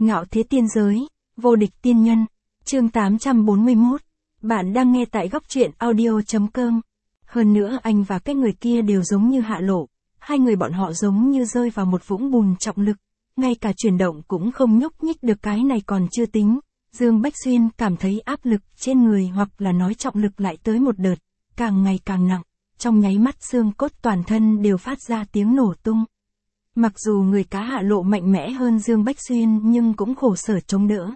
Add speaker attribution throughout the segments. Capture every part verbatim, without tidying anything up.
Speaker 1: Ngạo thế tiên giới, vô địch tiên nhân, chương tám trăm bốn mươi mốt. Bạn đang nghe tại góc truyện audio chấm com. Hơn nữa anh và cái người kia đều giống như Hạ Lộ, hai người bọn họ giống như rơi vào một vũng bùn trọng lực, ngay cả chuyển động cũng không nhúc nhích được. Cái này còn chưa tính, Dương Bách Xuyên cảm thấy áp lực trên người, hoặc là nói trọng lực lại tới một đợt, càng ngày càng nặng, trong nháy mắt xương cốt toàn thân đều phát ra tiếng nổ tung. Mặc dù người cá Hạ Lộ mạnh mẽ hơn Dương Bách Xuyên nhưng cũng khổ sở chống đỡ.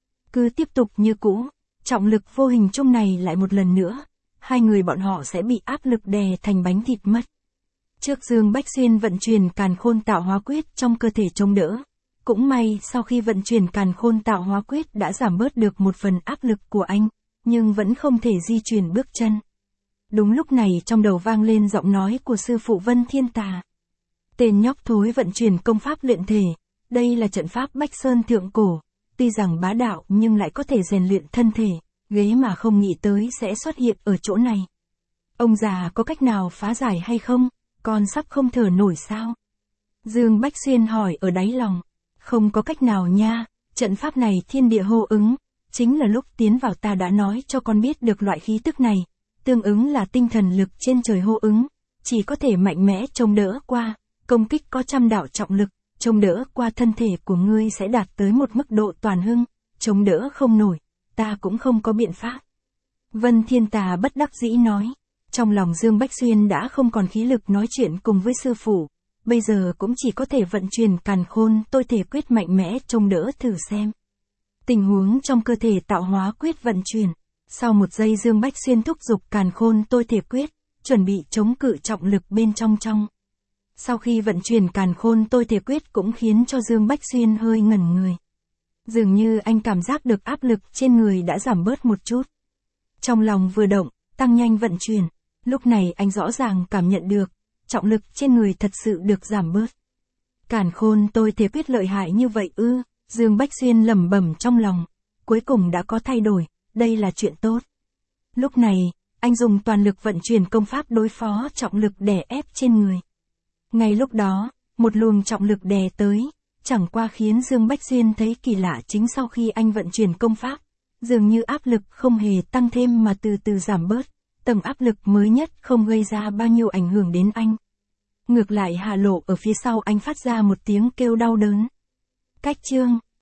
Speaker 1: Cứ tiếp tục như cũ, trọng lực vô hình chung này lại một lần nữa, hai người bọn họ sẽ bị áp lực đè thành bánh thịt mất. Trước Dương Bách Xuyên vận chuyển Càn Khôn Tạo Hóa Quyết trong cơ thể chống đỡ. Cũng may sau khi vận chuyển Càn Khôn Tạo Hóa Quyết đã giảm bớt được một phần áp lực của anh, nhưng vẫn không thể di chuyển bước chân. Đúng lúc này trong đầu vang lên giọng nói của sư phụ Vân Thiên Tà. Tên nhóc thối vận chuyển công pháp luyện thể, đây là trận pháp Bách Sơn thượng cổ, tuy rằng bá đạo nhưng lại có thể rèn luyện thân thể, ghế mà không nghĩ tới sẽ xuất hiện ở chỗ này. Ông già có cách nào phá giải hay không, con sắp không thở nổi sao? Dương Bách Xuyên hỏi ở đáy lòng. Không có cách nào nha, trận pháp này thiên địa hô ứng, chính là lúc tiến vào ta đã nói cho con biết được loại khí tức này, tương ứng là tinh thần lực trên trời hô ứng, chỉ có thể mạnh mẽ chống đỡ qua, công kích có trăm đạo trọng lực, chống đỡ qua thân thể của ngươi sẽ đạt tới một mức độ toàn hưng, chống đỡ không nổi, ta cũng không có biện pháp. Vân Thiên Tà bất đắc dĩ nói, trong lòng Dương Bách Xuyên đã không còn khí lực nói chuyện cùng với sư phụ. Bây giờ cũng chỉ có thể vận chuyển Càn Khôn Tôi Thể Quyết mạnh mẽ trông đỡ thử xem. Tình huống trong cơ thể tạo hóa quyết vận chuyển. Sau một giây Dương Bách Xuyên thúc giục Càn Khôn Tôi Thể Quyết, chuẩn bị chống cự trọng lực bên trong trong. Sau khi vận chuyển Càn Khôn Tôi Thể Quyết cũng khiến cho Dương Bách Xuyên hơi ngẩn người. Dường như anh cảm giác được áp lực trên người đã giảm bớt một chút. Trong lòng vừa động, tăng nhanh vận chuyển. Lúc này anh rõ ràng cảm nhận được, trọng lực trên người thật sự được giảm bớt. Càn Khôn Tôi Thể Quyết lợi hại như vậy ư? Dương Bách Xuyên lẩm bẩm trong lòng, cuối cùng đã có thay đổi, đây là chuyện tốt. Lúc này, anh dùng toàn lực vận chuyển công pháp đối phó trọng lực đè ép trên người. Ngay lúc đó, một luồng trọng lực đè tới, chẳng qua khiến Dương Bách Xuyên thấy kỳ lạ chính sau khi anh vận chuyển công pháp, dường như áp lực không hề tăng thêm mà từ từ giảm bớt. Tầng áp lực mới nhất không gây ra bao nhiêu ảnh hưởng đến anh. Ngược lại Hạ Lộ ở phía sau anh phát ra một tiếng kêu đau đớn. Cách chương